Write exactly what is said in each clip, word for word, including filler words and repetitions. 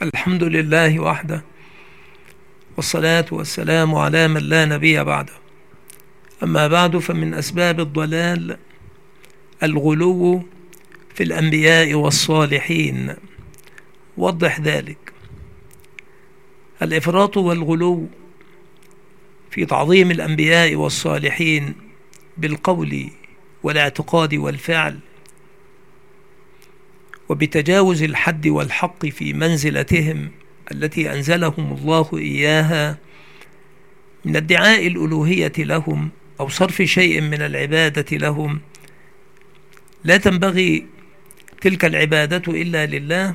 الحمد لله وحده، والصلاة والسلام على من لا نبي بعده. أما بعد، فمن أسباب الضلال الغلو في الأنبياء والصالحين. وضح ذلك. الإفراط والغلو في تعظيم الأنبياء والصالحين بالقول والاعتقاد والفعل، وبتجاوز الحد والحق في منزلتهم التي أنزلهم الله إياها من ادعاء الألوهية لهم أو صرف شيء من العبادة لهم. لا تنبغي تلك العبادة إلا لله،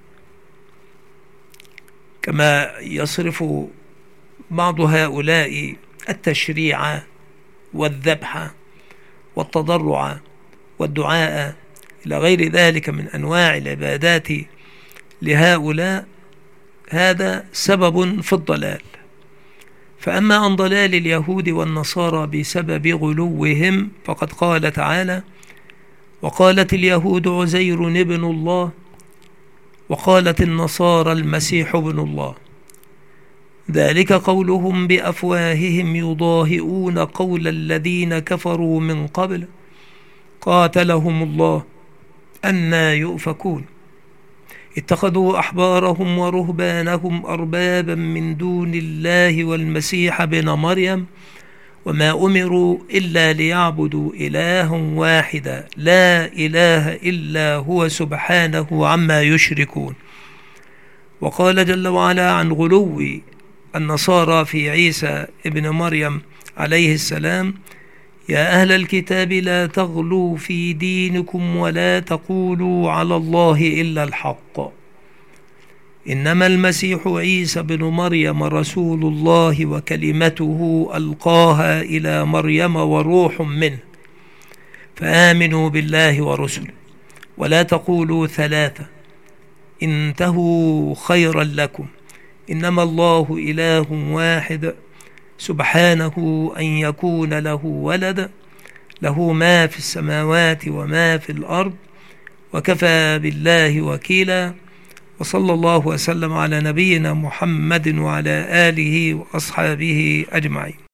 كما يصرف بعض هؤلاء التشريع والذبح والتضرع والدعاء إلى غير ذلك من أنواع العبادات لهؤلاء. هذا سبب في الضلال. فأما عن ضلال اليهود والنصارى بسبب غلوهم، فقد قال تعالى: وقالت اليهود عزير ابن الله وقالت النصارى المسيح ابن الله، ذلك قولهم بأفواههم يضاهئون قول الذين كفروا من قبل قاتلهم الله أنى يؤفكون. اتخذوا أحبارهم ورهبانهم أربابا من دون الله والمسيح ابن مريم وما أمروا إلا ليعبدوا إلها واحدا لا إله إلا هو سبحانه عما يشركون. وقال جل وعلا عن غلو النصارى في عيسى ابن مريم عليه السلام: يا أهل الكتاب لا تغلوا في دينكم ولا تقولوا على الله إلا الحق، إنما المسيح عيسى بن مريم رسول الله وكلمته ألقاها إلى مريم وروح منه، فآمنوا بالله ورسله ولا تقولوا ثلاثة، انتهوا خيرا لكم، إنما الله إله واحد سبحانه أن يكون له ولد، له ما في السماوات وما في الأرض، وكفى بالله وكيلا. وصلى الله وسلم على نبينا محمد وعلى آله وأصحابه أجمعين.